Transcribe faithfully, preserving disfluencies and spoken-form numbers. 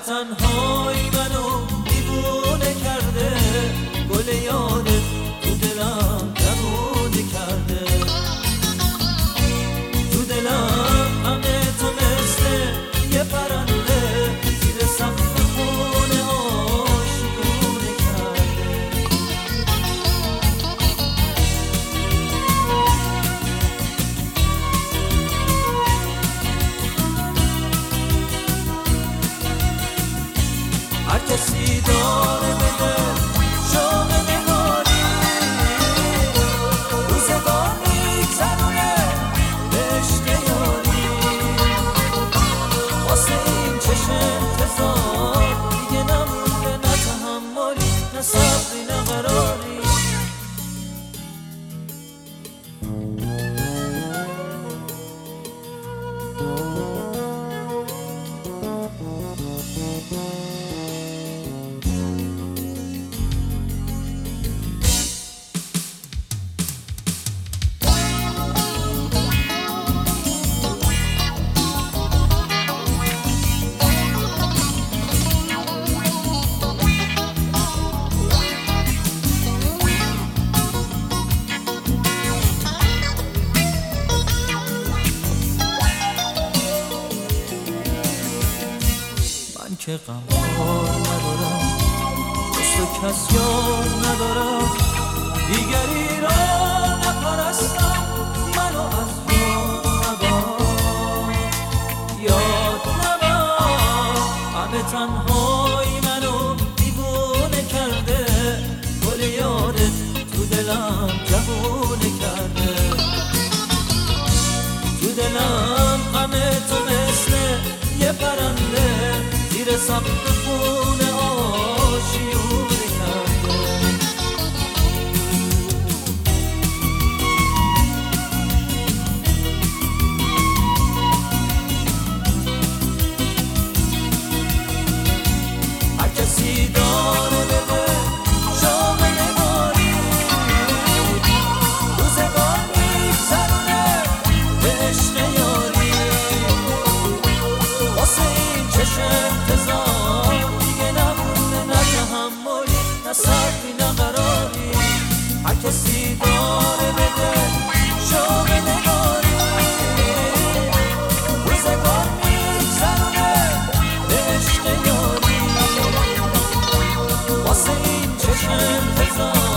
تنهایی منو دیوونه کرده، گل یادت تو دلم جوونه کرده، تو دلم همه تو مثل یه پرنده زیر سقف خونه آشیونه کرده. هر کسی داره بده شوق نگاری، روزگار میگذرونه به عشق یاری، واسه این چشم انتظار دیگه نمونده، نه تحملی نه صبری نه قراری. من که غمخوار ندارم، دوست و کس یار ندارم، دیگری را نپرستم، منو از یاد نبر، یاد نبر. همه تنهایی منو دیوونه کرده، گل یادت تو دلم جوونه کرده، تو دلم همه تو مثل یه پرنده زیر سقف خونه آشیونه کرده. هر کسی داره بده شوق نگاری، روزگار میگذرونه به عشق یاری، واسه این چشم انتظار دیگه نمونه، نه تحملی نه صبری نه قراری. هر کسی داره بده شوق نگاری، روزگار میگذرونه به عشق یاری، واسه این چشم انتظار